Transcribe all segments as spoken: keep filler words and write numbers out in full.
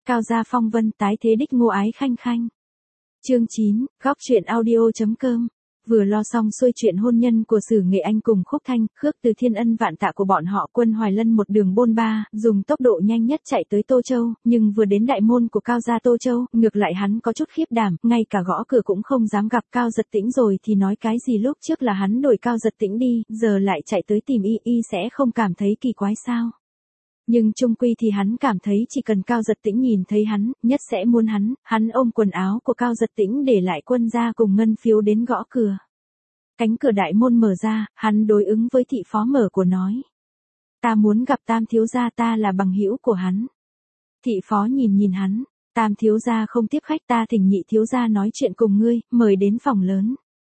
Cao gia phong vân tái thế đích ngô ái khanh khanh. Chương chín, góc truyện audio.com. Vừa lo xong xuôi chuyện hôn nhân của Sử Nghệ Anh cùng Khúc Thanh, Khước Từ thiên ân vạn tạ của bọn họ, Quân Hoài Lân một đường bôn ba, dùng tốc độ nhanh nhất chạy tới Tô Châu, nhưng vừa đến đại môn của Cao gia Tô Châu, ngược lại hắn có chút khiếp đảm, ngay cả gõ cửa cũng không dám gặp Cao Giật Tĩnh rồi thì nói cái gì lúc trước là hắn đổi Cao Giật Tĩnh đi, giờ lại chạy tới tìm y, y sẽ không cảm thấy kỳ quái sao? Nhưng chung quy thì hắn cảm thấy chỉ cần Cao Giật Tĩnh nhìn thấy hắn, nhất sẽ muốn hắn, hắn ôm quần áo của Cao Giật Tĩnh để lại quân gia cùng ngân phiếu đến gõ cửa. Cánh cửa đại môn mở ra, hắn đối ứng với thị phó mở của nói. Ta muốn gặp Tam thiếu gia, ta là bằng hữu của hắn. Thị phó nhìn nhìn hắn, Tam thiếu gia không tiếp khách, ta thỉnh Nhị thiếu gia nói chuyện cùng ngươi, mời đến phòng lớn.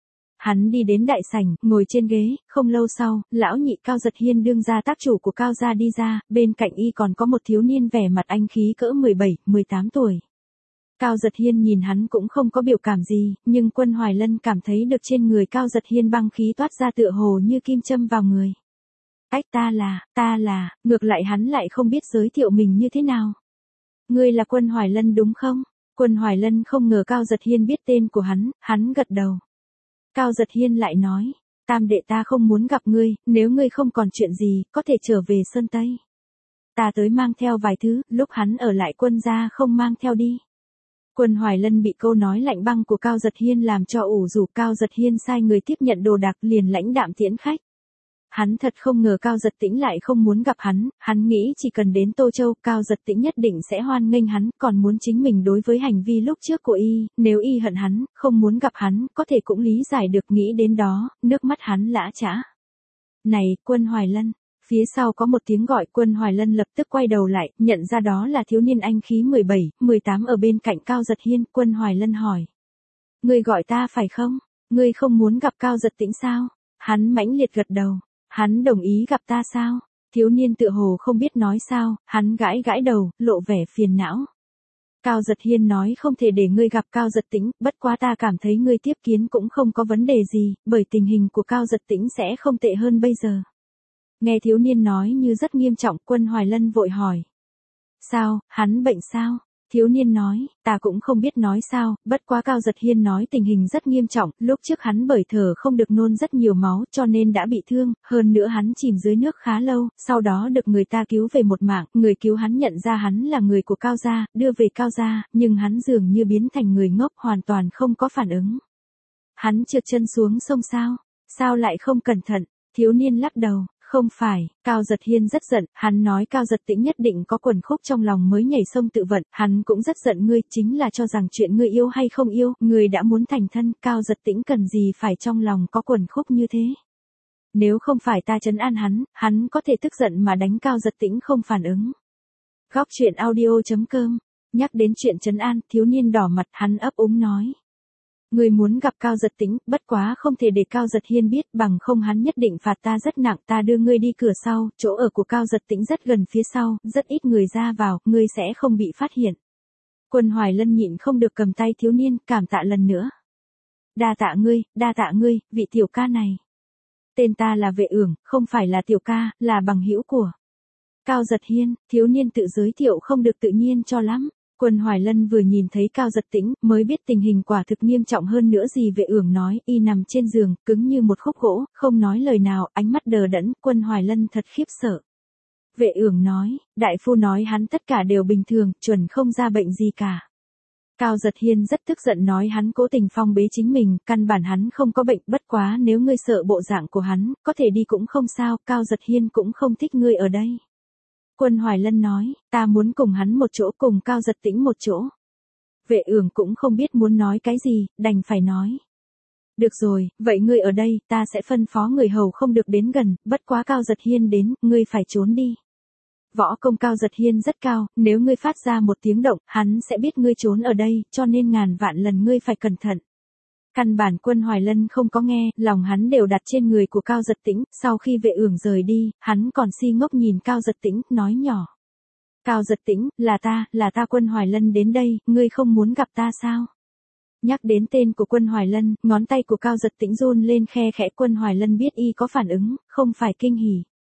Hắn đi đến đại sảnh, ngồi trên ghế, không lâu sau, lão Nhị Cao Giật Hiên đương gia tác chủ của Cao gia đi ra, bên cạnh y còn có một thiếu niên vẻ mặt anh khí cỡ mười bảy, mười tám tuổi. Cao Giật Hiên nhìn hắn cũng không có biểu cảm gì, nhưng Quân Hoài Lân cảm thấy được trên người Cao Giật Hiên băng khí toát ra tựa hồ như kim châm vào người. Ách ta là, ta là, ngược lại hắn lại không biết giới thiệu mình như thế nào. Ngươi là Quân Hoài Lân đúng không? Quân Hoài Lân không ngờ Cao Giật Hiên biết tên của hắn, hắn gật đầu. Cao Giật Hiên lại nói, Tam đệ ta không muốn gặp ngươi, nếu ngươi không còn chuyện gì, có thể trở về Sơn Tây. Ta tới mang theo vài thứ, lúc hắn ở lại quân gia không mang theo đi. Quân Hoài Lân bị câu nói lạnh băng của Cao Giật Hiên làm cho ủ rũ. Cao Giật Hiên sai người tiếp nhận đồ đạc liền lãnh đạm tiễn khách. Hắn thật không ngờ Cao Giật Tĩnh lại không muốn gặp hắn, hắn nghĩ chỉ cần đến Tô Châu, Cao Giật Tĩnh nhất định sẽ hoan nghênh hắn, còn muốn chính mình đối với hành vi lúc trước của y, nếu y hận hắn, không muốn gặp hắn, có thể cũng lý giải được, nghĩ đến đó, nước mắt hắn lã chã. Này, Quân Hoài Lân. Phía sau có một tiếng gọi, Quân Hoài Lân lập tức quay đầu lại, nhận ra đó là thiếu niên anh khí mười bảy, mười tám ở bên cạnh Cao Giật Hiên. Quân Hoài Lân hỏi. Ngươi gọi ta phải không? Ngươi không muốn gặp Cao Giật Tĩnh sao? Hắn mãnh liệt gật đầu. Hắn đồng ý gặp ta sao? Thiếu niên tựa hồ không biết nói sao, hắn gãi gãi đầu, lộ vẻ phiền não. Cao Giật Hiên nói không thể để ngươi gặp Cao Giật Tĩnh, bất quá ta cảm thấy ngươi tiếp kiến cũng không có vấn đề gì, bởi tình hình của Cao Giật Tĩnh sẽ không tệ hơn bây giờ. Nghe thiếu niên nói như rất nghiêm trọng, Quân Hoài Lân vội hỏi. Sao, hắn bệnh sao? Thiếu niên nói, ta cũng không biết nói sao, bất quá Cao Giật Hiên nói tình hình rất nghiêm trọng, lúc trước hắn bởi thở không được nôn rất nhiều máu cho nên đã bị thương, hơn nữa hắn chìm dưới nước khá lâu, sau đó được người ta cứu về một mạng, người cứu hắn nhận ra hắn là người của Cao gia, đưa về Cao gia, nhưng hắn dường như biến thành người ngốc, hoàn toàn không có phản ứng. Hắn trượt chân xuống sông sao? Sao lại không cẩn thận? Thiếu niên lắc đầu. Không phải, Cao Giật Hiên rất giận, hắn nói Cao Giật Tĩnh nhất định có quẩn khúc trong lòng mới nhảy sông tự vận, hắn cũng rất giận ngươi, chính là cho rằng chuyện ngươi yêu hay không yêu, ngươi đã muốn thành thân, Cao Giật Tĩnh cần gì phải trong lòng có quẩn khúc như thế. Nếu không phải ta trấn an hắn, hắn có thể tức giận mà đánh Cao Giật Tĩnh không phản ứng. Góc truyện audio.com, nhắc đến chuyện trấn an, thiếu niên đỏ mặt, hắn ấp úng nói. Người muốn gặp Cao Giật Tĩnh, bất quá không thể để Cao Giật Hiên biết, bằng không hắn nhất định phạt ta rất nặng, ta đưa ngươi đi cửa sau, chỗ ở của Cao Giật Tĩnh rất gần phía sau, rất ít người ra vào, ngươi sẽ không bị phát hiện. Quân Hoài Lân nhịn không được cầm tay thiếu niên, cảm tạ lần nữa. Đa tạ ngươi, đa tạ ngươi, vị tiểu ca này. Tên ta là Vệ Ưởng, không phải là tiểu ca, là bằng hữu của Cao Giật Hiên. Thiếu niên tự giới thiệu không được tự nhiên cho lắm. Quân Hoài Lân vừa nhìn thấy Cao Giật Tĩnh, mới biết tình hình quả thực nghiêm trọng hơn nữa gì. Vệ Ưởng nói, y nằm trên giường, cứng như một khúc gỗ, không nói lời nào, ánh mắt đờ đẫn. Quân Hoài Lân thật khiếp sợ. Vệ Ưởng nói, đại phu nói hắn tất cả đều bình thường, chuẩn không ra bệnh gì cả. Cao Giật Hiên rất tức giận nói hắn cố tình phong bế chính mình, căn bản hắn không có bệnh, bất quá nếu ngươi sợ bộ dạng của hắn, có thể đi cũng không sao, Cao Giật Hiên cũng không thích ngươi ở đây. Quân Hoài Lân nói, ta muốn cùng hắn một chỗ, cùng Cao Giật Tĩnh một chỗ. Vệ Ưởng cũng không biết muốn nói cái gì, đành phải nói. Được rồi, vậy ngươi ở đây, ta sẽ phân phó người hầu không được đến gần, bất quá Cao Giật Hiên đến, ngươi phải trốn đi. Võ công Cao Giật Hiên rất cao, nếu ngươi phát ra một tiếng động, hắn sẽ biết ngươi trốn ở đây, cho nên ngàn vạn lần ngươi phải cẩn thận. Căn bản Quân Hoài Lân không có nghe, lòng hắn đều đặt trên người của Cao Giật Tĩnh, sau khi Vệ Ưởng rời đi, hắn còn si ngốc nhìn Cao Giật Tĩnh, nói nhỏ. Cao Giật Tĩnh, là ta, là ta Quân Hoài Lân đến đây, ngươi không muốn gặp ta sao? Nhắc đến tên của Quân Hoài Lân, ngón tay của Cao Giật Tĩnh run lên khe khẽ. Quân Hoài Lân biết y có phản ứng, không phải kinh hỉ.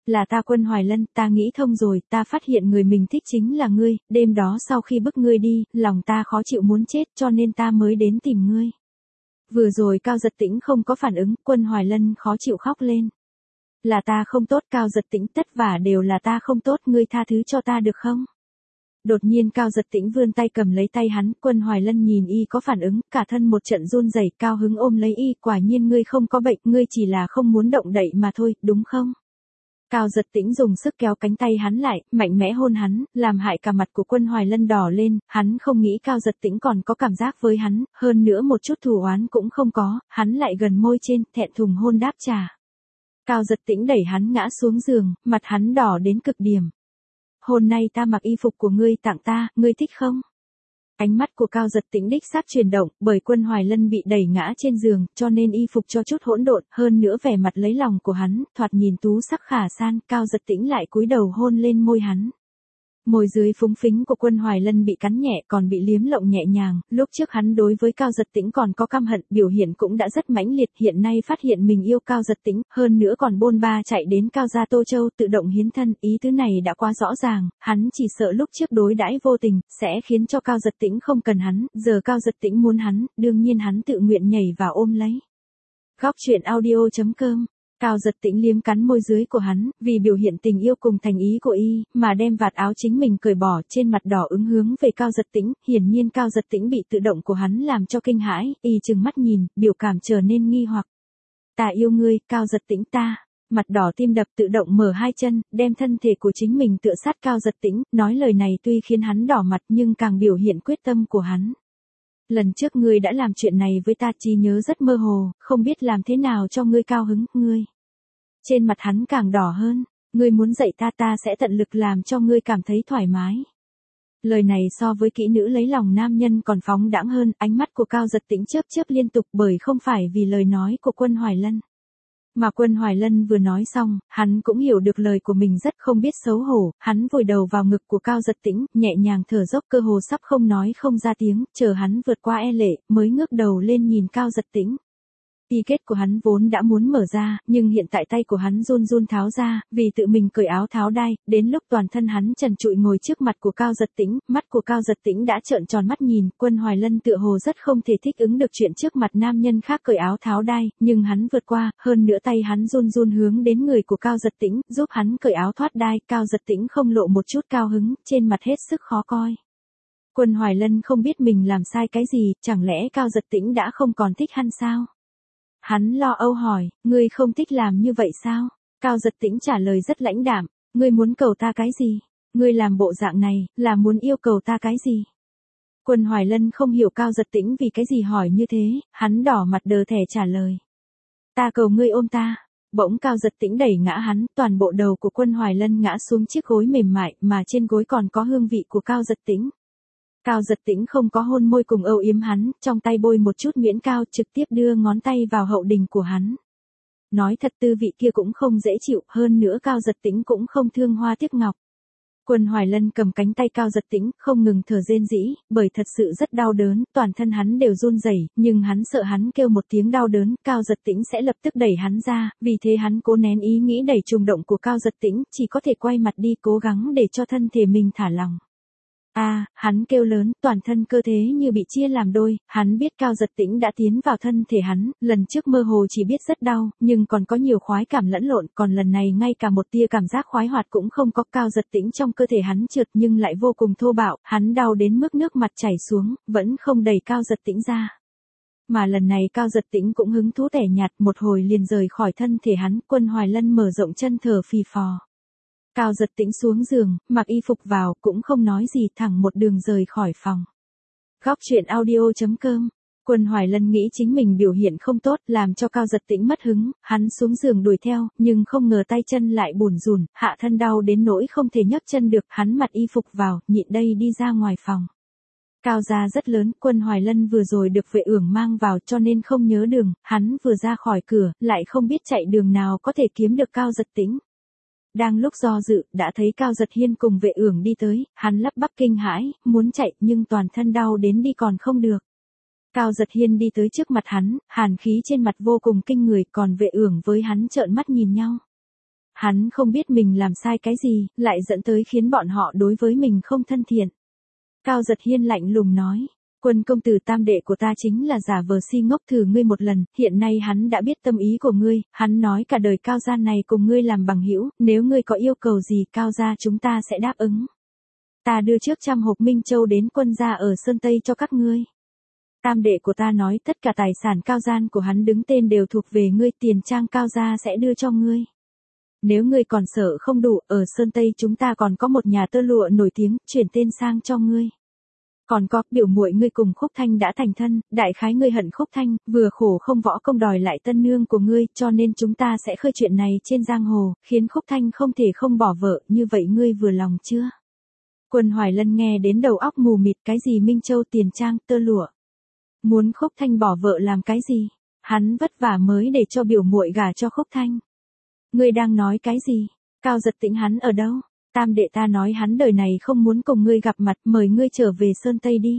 Là ta Quân Hoài Lân, ta nghĩ thông rồi, ta phát hiện người mình thích chính là ngươi, đêm đó sau khi bức ngươi đi, lòng ta khó chịu muốn chết cho nên ta mới đến tìm ngươi. Vừa rồi Cao Giật Tĩnh không có phản ứng, Quân Hoài Lân khó chịu khóc lên. Là ta không tốt, Cao Giật Tĩnh, tất vả đều là ta không tốt, ngươi tha thứ cho ta được không? Đột nhiên Cao Giật Tĩnh vươn tay cầm lấy tay hắn, Quân Hoài Lân nhìn y có phản ứng, cả thân một trận run rẩy, cao hứng ôm lấy y, quả nhiên ngươi không có bệnh, ngươi chỉ là không muốn động đậy mà thôi, đúng không? Cao Giật Tĩnh dùng sức kéo cánh tay hắn lại, mạnh mẽ hôn hắn, làm hại cả mặt của Quân Hoài Lân đỏ lên, hắn không nghĩ Cao Giật Tĩnh còn có cảm giác với hắn, hơn nữa một chút thù oán cũng không có, hắn lại gần môi trên, thẹn thùng hôn đáp trả. Cao Giật Tĩnh đẩy hắn ngã xuống giường, mặt hắn đỏ đến cực điểm. Hôm nay ta mặc y phục của ngươi tặng ta, ngươi thích không? Ánh mắt của Cao Giật Tĩnh đích xác chuyển động, bởi Quân Hoài Lân bị đẩy ngã trên giường, cho nên y phục cho chút hỗn độn, hơn nữa vẻ mặt lấy lòng của hắn, thoạt nhìn tú sắc khả san, Cao Giật Tĩnh lại cúi đầu hôn lên môi hắn. Môi dưới phúng phính của Quân Hoài Lân bị cắn nhẹ còn bị liếm lộng nhẹ nhàng, lúc trước hắn đối với Cao Giật Tĩnh còn có căm hận, biểu hiện cũng đã rất mãnh liệt, hiện nay phát hiện mình yêu Cao Giật Tĩnh, hơn nữa còn bôn ba chạy đến Cao gia Tô Châu tự động hiến thân, ý tứ này đã quá rõ ràng, hắn chỉ sợ lúc trước đối đãi vô tình, sẽ khiến cho Cao Giật Tĩnh không cần hắn, giờ Cao Giật Tĩnh muốn hắn, đương nhiên hắn tự nguyện nhảy vào ôm lấy. Góc truyện audio chấm com Cao Giật Tĩnh liếm cắn môi dưới của hắn, vì biểu hiện tình yêu cùng thành ý của y, mà đem vạt áo chính mình cởi bỏ, trên mặt đỏ ứng hướng về Cao Giật Tĩnh, hiển nhiên Cao Giật Tĩnh bị tự động của hắn làm cho kinh hãi, y trừng mắt nhìn, biểu cảm trở nên nghi hoặc. Ta yêu ngươi, Cao Giật Tĩnh ta. Mặt đỏ tim đập tự động mở hai chân, đem thân thể của chính mình tựa sát Cao Giật Tĩnh, nói lời này tuy khiến hắn đỏ mặt nhưng càng biểu hiện quyết tâm của hắn. Lần trước ngươi đã làm chuyện này với ta, trí nhớ rất mơ hồ, không biết làm thế nào cho ngươi cao hứng, ngươi. Trên mặt hắn càng đỏ hơn, ngươi muốn dạy ta ta sẽ tận lực làm cho ngươi cảm thấy thoải mái. Lời này so với kỹ nữ lấy lòng nam nhân còn phóng đãng hơn, ánh mắt của Cao Giật Tĩnh chớp chớp liên tục bởi không phải vì lời nói của Quân Hoài Lân. Mà Quân Hoài Lân vừa nói xong, hắn cũng hiểu được lời của mình rất không biết xấu hổ, hắn vùi đầu vào ngực của Cao Giật Tĩnh, nhẹ nhàng thở dốc cơ hồ sắp không nói không ra tiếng, chờ hắn vượt qua e lệ, mới ngước đầu lên nhìn Cao Giật Tĩnh. Y kết của hắn vốn đã muốn mở ra, nhưng hiện tại tay của hắn run run tháo ra, vì tự mình cởi áo tháo đai, đến lúc toàn thân hắn trần trụi ngồi trước mặt của Cao Giật Tĩnh, mắt của Cao Giật Tĩnh đã trợn tròn mắt nhìn, Quân Hoài Lân tựa hồ rất không thể thích ứng được chuyện trước mặt nam nhân khác cởi áo tháo đai, nhưng hắn vượt qua, hơn nữa tay hắn run run hướng đến người của Cao Giật Tĩnh, giúp hắn cởi áo thoát đai, Cao Giật Tĩnh không lộ một chút cao hứng, trên mặt hết sức khó coi. Quân Hoài Lân không biết mình làm sai cái gì, chẳng lẽ Cao Giật Tĩnh đã không còn thích hắn sao? Hắn lo âu hỏi, ngươi không thích làm như vậy sao? Cao Giật Tĩnh trả lời rất lãnh đạm, ngươi muốn cầu ta cái gì? Ngươi làm bộ dạng này, là muốn yêu cầu ta cái gì? Quân Hoài Lân không hiểu Cao Giật Tĩnh vì cái gì hỏi như thế, hắn đỏ mặt đờ thẻ trả lời. Ta cầu ngươi ôm ta. Bỗng Cao Giật Tĩnh đẩy ngã hắn, toàn bộ đầu của Quân Hoài Lân ngã xuống chiếc gối mềm mại, mà trên gối còn có hương vị của Cao Giật Tĩnh. Cao Giật Tĩnh không có hôn môi cùng âu yếm hắn, trong tay bôi một chút miễn cao trực tiếp đưa ngón tay vào hậu đình của hắn. Nói thật tư vị kia cũng không dễ chịu, hơn nữa Cao Giật Tĩnh cũng không thương hoa tiếc ngọc. Quân Hoài Lân cầm cánh tay Cao Giật Tĩnh, không ngừng thở rên rỉ, bởi thật sự rất đau đớn, toàn thân hắn đều run rẩy, nhưng hắn sợ hắn kêu một tiếng đau đớn, Cao Giật Tĩnh sẽ lập tức đẩy hắn ra, vì thế hắn cố nén ý nghĩ đẩy trùng động của Cao Giật Tĩnh, chỉ có thể quay mặt đi cố gắng để cho thân thể mình thả lỏng. A, à, hắn kêu lớn, toàn thân cơ thể như bị chia làm đôi, hắn biết Cao Giật Tĩnh đã tiến vào thân thể hắn, lần trước mơ hồ chỉ biết rất đau, nhưng còn có nhiều khoái cảm lẫn lộn, còn lần này ngay cả một tia cảm giác khoái hoạt cũng không có. Cao Giật Tĩnh trong cơ thể hắn trượt nhưng lại vô cùng thô bạo, hắn đau đến mức nước mặt chảy xuống, vẫn không đẩy Cao Giật Tĩnh ra. Mà lần này Cao Giật Tĩnh cũng hứng thú tẻ nhạt, một hồi liền rời khỏi thân thể hắn, Quân Hoài Lân mở rộng chân thở phì phò. Cao Giật Tĩnh xuống giường, mặc y phục vào, cũng không nói gì, thẳng một đường rời khỏi phòng. Góc truyện audio chấm com Quân Hoài Lân nghĩ chính mình biểu hiện không tốt, làm cho Cao Giật Tĩnh mất hứng, hắn xuống giường đuổi theo, nhưng không ngờ tay chân lại bủn rủn, hạ thân đau đến nỗi không thể nhấc chân được, hắn mặc y phục vào, nhịn đây đi ra ngoài phòng. Cao gia rất lớn, Quân Hoài Lân vừa rồi được vệ ưởng mang vào cho nên không nhớ đường, hắn vừa ra khỏi cửa, lại không biết chạy đường nào có thể kiếm được Cao Giật Tĩnh. Đang lúc do dự, đã thấy Cao Giật Hiên cùng vệ ưởng đi tới, hắn lắp bắp kinh hãi, muốn chạy nhưng toàn thân đau đến đi còn không được. Cao Giật Hiên đi tới trước mặt hắn, hàn khí trên mặt vô cùng kinh người, còn vệ ưởng với hắn trợn mắt nhìn nhau. Hắn không biết mình làm sai cái gì, lại dẫn tới khiến bọn họ đối với mình không thân thiện. Cao Giật Hiên lạnh lùng nói, Quân công tử tam đệ của ta chính là giả vờ si ngốc thử ngươi một lần, hiện nay hắn đã biết tâm ý của ngươi, hắn nói cả đời Cao gia này cùng ngươi làm bằng hữu, nếu ngươi có yêu cầu gì Cao gia chúng ta sẽ đáp ứng. Ta đưa trước trăm hộp Minh Châu đến quân gia ở Sơn Tây cho các ngươi. Tam đệ của ta nói tất cả tài sản Cao gian của hắn đứng tên đều thuộc về ngươi, tiền trang Cao gia sẽ đưa cho ngươi. Nếu ngươi còn sợ không đủ, ở Sơn Tây chúng ta còn có một nhà tơ lụa nổi tiếng, chuyển tên sang cho ngươi. Còn có, biểu muội ngươi cùng Khúc Thanh đã thành thân, đại khái ngươi hận Khúc Thanh, vừa khổ không võ công đòi lại tân nương của ngươi, cho nên chúng ta sẽ khơi chuyện này trên giang hồ, khiến Khúc Thanh không thể không bỏ vợ, như vậy ngươi vừa lòng chưa? Quân Hoài Lân nghe đến đầu óc mù mịt, cái gì Minh Châu tiền trang, tơ lụa. Muốn Khúc Thanh bỏ vợ làm cái gì? Hắn vất vả mới để cho biểu muội gả cho Khúc Thanh. Ngươi đang nói cái gì? Cao Giật Tĩnh hắn ở đâu? Tam đệ ta nói hắn đời này không muốn cùng ngươi gặp mặt, mời ngươi trở về Sơn Tây đi.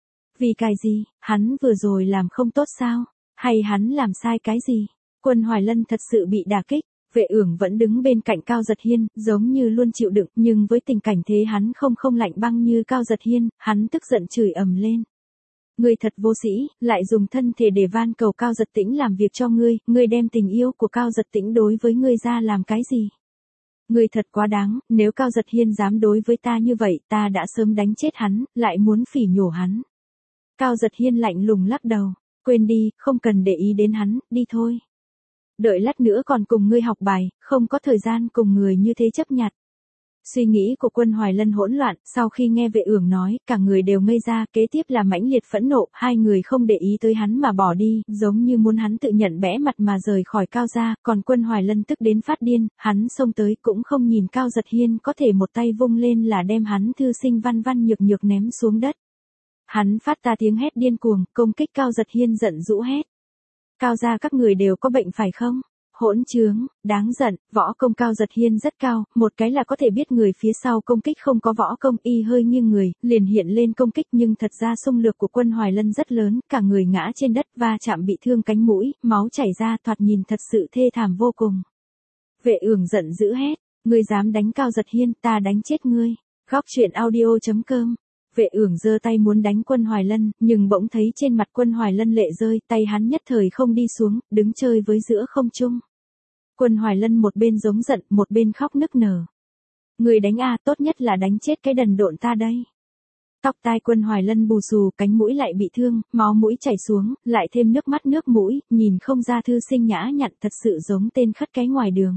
Vì cái gì, hắn vừa rồi làm không tốt sao? Hay hắn làm sai cái gì? Quân Hoài Lân thật sự bị đả kích, Vệ Ưởng vẫn đứng bên cạnh Cao Giật Hiên, giống như luôn chịu đựng, nhưng với tình cảnh thế hắn không không lạnh băng như Cao Giật Hiên, hắn tức giận chửi ầm lên. Ngươi thật vô sĩ, lại dùng thân thể để van cầu Cao Giật Tĩnh làm việc cho ngươi, ngươi đem tình yêu của Cao Giật Tĩnh đối với ngươi ra làm cái gì? Ngươi thật quá đáng, nếu Cao Giật Hiên dám đối với ta như vậy, ta đã sớm đánh chết hắn, lại muốn phỉ nhổ hắn. Cao Giật Hiên lạnh lùng lắc đầu, quên đi, không cần để ý đến hắn, đi thôi. Đợi lát nữa còn cùng ngươi học bài, không có thời gian cùng người như thế chấp nhặt. Suy nghĩ của Quân Hoài Lân hỗn loạn, sau khi nghe Vệ Ưởng nói, cả người đều ngây ra, kế tiếp là mãnh liệt phẫn nộ, hai người không để ý tới hắn mà bỏ đi, giống như muốn hắn tự nhận bẽ mặt mà rời khỏi Cao gia, còn Quân Hoài Lân tức đến phát điên, hắn xông tới cũng không nhìn Cao Giật Hiên, có thể một tay vung lên là đem hắn thư sinh văn văn nhược nhược ném xuống đất. Hắn phát ra tiếng hét điên cuồng, công kích Cao Giật Hiên giận dữ hét. Cao gia các người đều có bệnh phải không? Hỗn trướng, đáng giận, võ công Cao Giật Hiên rất cao, một cái là có thể biết người phía sau công kích không có võ công, y hơi nghiêng người, liền hiện lên công kích, nhưng thật ra xung lực của Quân Hoài Lân rất lớn, cả người ngã trên đất va chạm bị thương cánh mũi, máu chảy ra, thoạt nhìn thật sự thê thảm vô cùng. Vệ Ưởng giận dữ hét, ngươi dám đánh Cao Giật Hiên, ta đánh chết ngươi. Góc truyện audio chấm com. Vệ Ưởng giơ tay muốn đánh Quân Hoài Lân, nhưng bỗng thấy trên mặt Quân Hoài Lân lệ rơi, tay hắn nhất thời không đi xuống, đứng chơi với giữa không trung. Quân Hoài Lân một bên giống giận, một bên khóc nức nở. Người đánh a, tốt nhất là đánh chết cái đần độn ta đây. Tóc tai Quân Hoài Lân bù xù, cánh mũi lại bị thương, máu mũi chảy xuống, lại thêm nước mắt nước mũi, nhìn không ra thư sinh nhã nhặn, thật sự giống tên khất cái ngoài đường.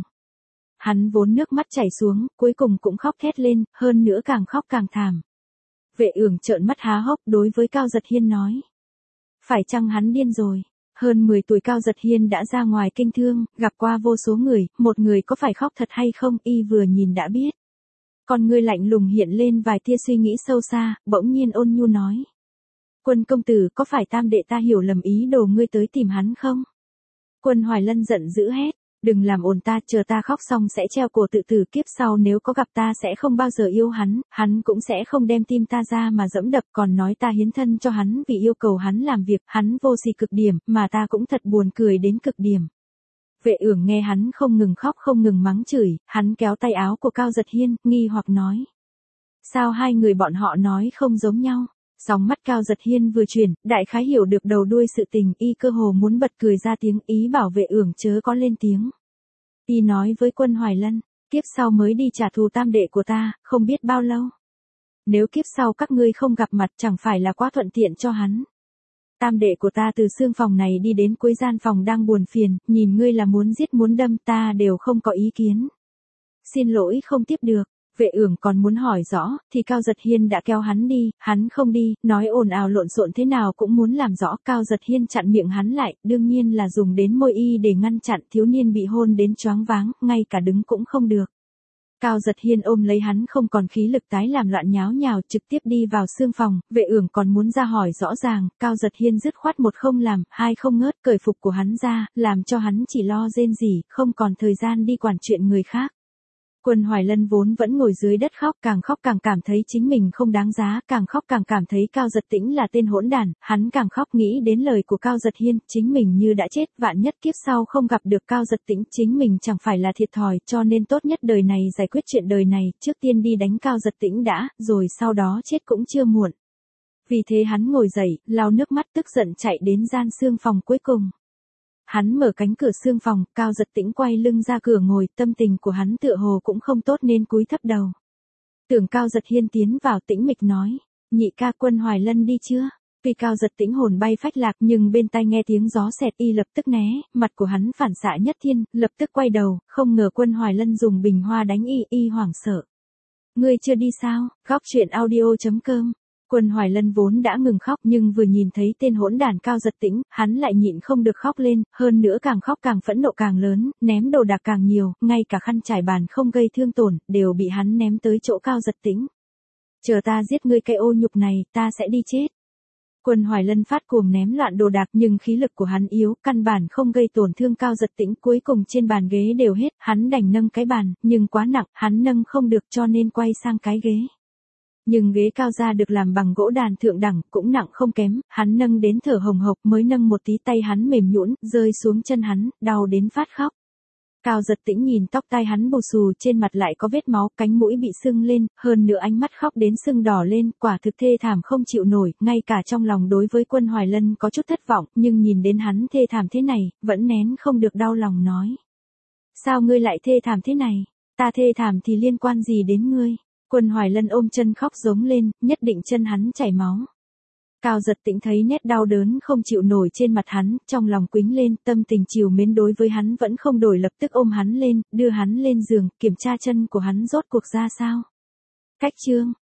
Hắn vốn nước mắt chảy xuống, cuối cùng cũng khóc thét lên, hơn nữa càng khóc càng thảm. Vệ Ưởng trợn mắt há hốc đối với Cao Giật Hiên nói. Phải chăng hắn điên rồi? Hơn mười tuổi Cao Giật Hiên đã ra ngoài kinh thương, gặp qua vô số người, một người có phải khóc thật hay không, y vừa nhìn đã biết. Còn người lạnh lùng hiện lên vài tia suy nghĩ sâu xa, bỗng nhiên ôn nhu nói. Quân công tử, có phải tam đệ ta hiểu lầm ý đồ ngươi tới tìm hắn không? Quân Hoài Lân giận dữ hét. Đừng làm ồn ta, chờ ta khóc xong sẽ treo cổ tự tử, kiếp sau nếu có gặp ta sẽ không bao giờ yêu hắn, hắn cũng sẽ không đem tim ta ra mà dẫm đập, còn nói ta hiến thân cho hắn vì yêu cầu hắn làm việc, hắn vô sỉ cực điểm, mà ta cũng thật buồn cười đến cực điểm. Vệ Ưởng nghe hắn không ngừng khóc không ngừng mắng chửi, hắn kéo tay áo của Cao Giật Hiên, nghi hoặc nói. Sao hai người bọn họ nói không giống nhau? Sóng mắt Cao Giật Hiên vừa chuyển, đại khái hiểu được đầu đuôi sự tình, y cơ hồ muốn bật cười ra tiếng, ý bảo Vệ Ưởng chớ có lên tiếng. Y nói với Quân Hoài Lân, kiếp sau mới đi trả thù tam đệ của ta, không biết bao lâu. Nếu kiếp sau các ngươi không gặp mặt chẳng phải là quá thuận tiện cho hắn. Tam đệ của ta từ xương phòng này đi đến cuối gian phòng đang buồn phiền, nhìn ngươi là muốn giết muốn đâm ta đều không có ý kiến. Xin lỗi không tiếp được. Vệ Ưởng còn muốn hỏi rõ, thì Cao Giật Hiên đã kéo hắn đi, hắn không đi, nói ồn ào lộn xộn thế nào cũng muốn làm rõ. Cao Giật Hiên chặn miệng hắn lại, đương nhiên là dùng đến môi y để ngăn chặn, thiếu niên bị hôn đến choáng váng, ngay cả đứng cũng không được. Cao Giật Hiên ôm lấy hắn không còn khí lực tái làm loạn nháo nhào, trực tiếp đi vào xương phòng. Vệ Ưởng còn muốn ra hỏi rõ ràng, Cao Giật Hiên dứt khoát một không làm, hai không ngớt, cởi phục của hắn ra, làm cho hắn chỉ lo rên rỉ, không còn thời gian đi quản chuyện người khác. Quân Hoài Lân vốn vẫn ngồi dưới đất khóc, càng khóc càng cảm thấy chính mình không đáng giá, càng khóc càng cảm thấy Cao Giật Tĩnh là tên hỗn đản, hắn càng khóc nghĩ đến lời của Cao Giật Hiên, chính mình như đã chết, vạn nhất kiếp sau không gặp được Cao Giật Tĩnh, chính mình chẳng phải là thiệt thòi, cho nên tốt nhất đời này giải quyết chuyện đời này, trước tiên đi đánh Cao Giật Tĩnh đã, rồi sau đó chết cũng chưa muộn. Vì thế hắn ngồi dậy, lau nước mắt tức giận chạy đến gian xương phòng cuối cùng. Hắn mở cánh cửa xương phòng, Cao Giật Tĩnh quay lưng ra cửa ngồi, tâm tình của hắn tựa hồ cũng không tốt nên cúi thấp đầu. Tưởng Cao Giật Hiên tiến vào tĩnh mịch nói, nhị ca Quân Hoài Lân đi chưa? Vì Cao Giật Tĩnh hồn bay phách lạc nhưng bên tai nghe tiếng gió xẹt y lập tức né, mặt của hắn phản xạ nhất thiên, lập tức quay đầu, không ngờ Quân Hoài Lân dùng bình hoa đánh y, y hoảng sợ. Ngươi chưa đi sao? Góc truyện audio chấm com. Quân Hoài Lân vốn đã ngừng khóc nhưng vừa nhìn thấy tên hỗn đản Cao Giật Tĩnh, hắn lại nhịn không được khóc lên, hơn nữa càng khóc càng phẫn nộ càng lớn, ném đồ đạc càng nhiều, ngay cả khăn trải bàn không gây thương tổn, đều bị hắn ném tới chỗ Cao Giật Tĩnh. Chờ ta giết ngươi cái ô nhục này, ta sẽ đi chết. Quân Hoài Lân phát cuồng ném loạn đồ đạc nhưng khí lực của hắn yếu, căn bản không gây tổn thương Cao Giật Tĩnh, cuối cùng trên bàn ghế đều hết, hắn đành nâng cái bàn, nhưng quá nặng, hắn nâng không được cho nên quay sang cái ghế. Nhưng ghế cao ra được làm bằng gỗ đàn thượng đẳng, cũng nặng không kém, hắn nâng đến thở hồng hộc mới nâng một tí tay hắn mềm nhũn, rơi xuống chân hắn, đau đến phát khóc. Cao Giật Tĩnh nhìn tóc tai hắn bù xù, trên mặt lại có vết máu, cánh mũi bị sưng lên, hơn nữa ánh mắt khóc đến sưng đỏ lên, quả thực thê thảm không chịu nổi, ngay cả trong lòng đối với Quân Hoài Lân có chút thất vọng, nhưng nhìn đến hắn thê thảm thế này, vẫn nén không được đau lòng nói. Sao ngươi lại thê thảm thế này? Ta thê thảm thì liên quan gì đến ngươi? Quân Hoài Lân ôm chân khóc giống lên, nhất định chân hắn chảy máu. Cao Giật Tĩnh thấy nét đau đớn không chịu nổi trên mặt hắn, trong lòng quĩnh lên, tâm tình trìu mến đối với hắn vẫn không đổi, lập tức ôm hắn lên, đưa hắn lên giường, kiểm tra chân của hắn rốt cuộc ra sao. Cách chương,